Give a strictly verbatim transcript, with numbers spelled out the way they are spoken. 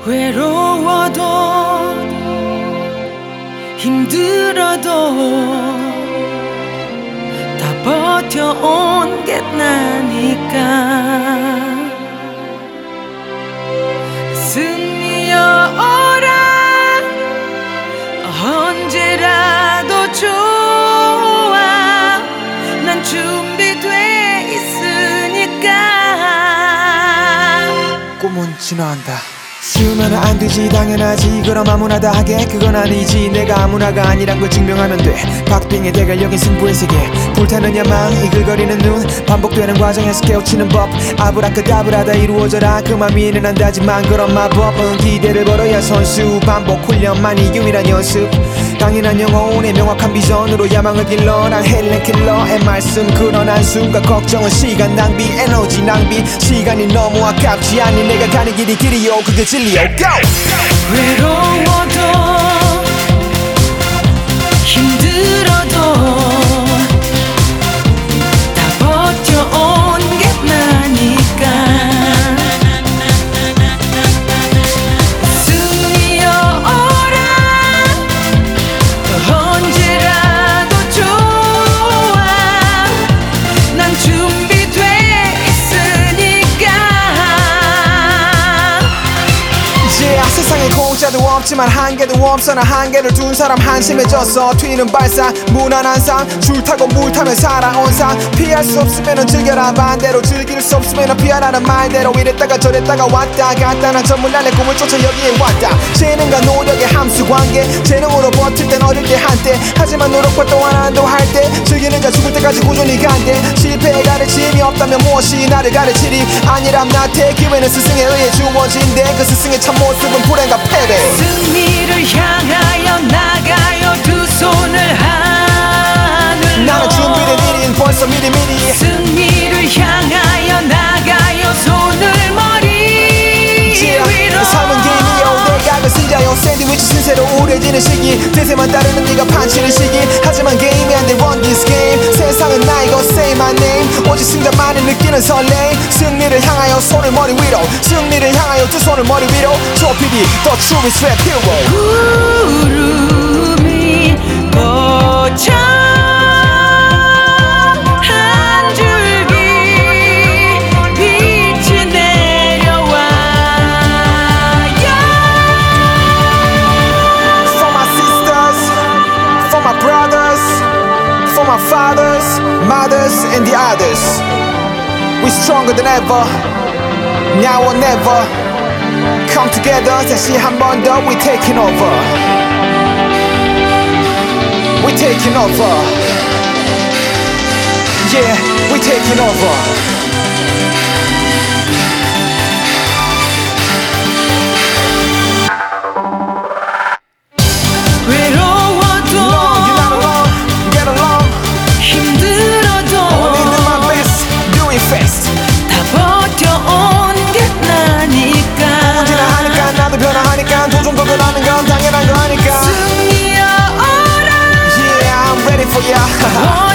외로워도 힘들어도 다 버텨온 게 나니까 승리여 오라 언제라도 좋아 난 준비돼 있으니까 꿈은 진화한다. 쉬우면 안 되지 당연하지 그럼 아무나 다 하게 그건 아니지 내가 아무나가 아니란 걸 증명하면 돼 박빙의 대결력인 승부의 세계 불타는 야망 이글거리는 눈 반복되는 과정에서 깨우치는 법 아브라카다브라 이루어져라 그 맘 이해는 한다지만 그런 마법은 기대를 걸어야 선수 반복 훈련만이 유일한 연습 당연한 영혼의 명확한 비전으로 야망을 길러 난 헬렌 킬러의 말씀 그런 한숨과 걱정은 시간 낭비 에너지 낭비 시간이 너무 아깝지 않니 내가 가는 길이 길이요 그게 진리요 Go! 외로워도 힘들어도 다 버텨온 게 나니까 승리여 오라 언제라도 좋아 난 준비돼 있으니까 yeah, 세상에 공짜도 없지만 한계도 없어 나 한계를 둔 사람 한심해졌어 튀는 발상 무난한 삶 줄 타고 물 타며 살아온 삶 피할 수 없으면 즐겨라 반대로 즐길 수 없으면 피하라는 말대로 이랬다가 저랬다가 왔다 갔다 난 전문날 내 꿈을 쫓아 여기에 왔다 재능과 노력의 함수관계 재능으로 버틸 땐 어릴 때 한때 하지만 노력과 또 하나 또 할 때 즐기는 자 죽을 때까지 꾸준히 간대 실패에 가르침이 없다면 무엇이 나를 가르치리 아니람 나태 기회는 스승에 의해 주어진대 그 스승의 참모습은 불행과 패배 승리를 향하여 나가요 두 손을 하늘로 나는 준비된 일인 벌써 미리미리 승리를 향하여 나가요 손을 머리 yeah, 위로 삶은 게임이요 내가 그 승자요 샌드위치 신세로 우려지는 시기 대세만 따르는 네가 판치는 시기 하지만 게임이 안 돼 run this game 세상은 나이고 say my name 오직 승자만이 느끼는 설레임 승리를 향하여 손을 머리 위로 승리를 향하여 두 손을 머리 위로 조피디 the truest rap hero 구름이 꽂혀 한 줄기 빛이 내려와 For my sisters, for my brothers, for my fathers, mothers and the others We stronger than ever, now or never Come together 다시 한 번 더 We taking over We taking over Yeah, we taking over 외로워도 Alone, you're not alone, get along 힘들어도 Only do my best, do it fast 다 버텨온 게 나니까 언제나 하니까 나도 변화하니까 도전 도전하는 건 당연한 거 아니까 승리여 오라 Yeah, I'm ready for ya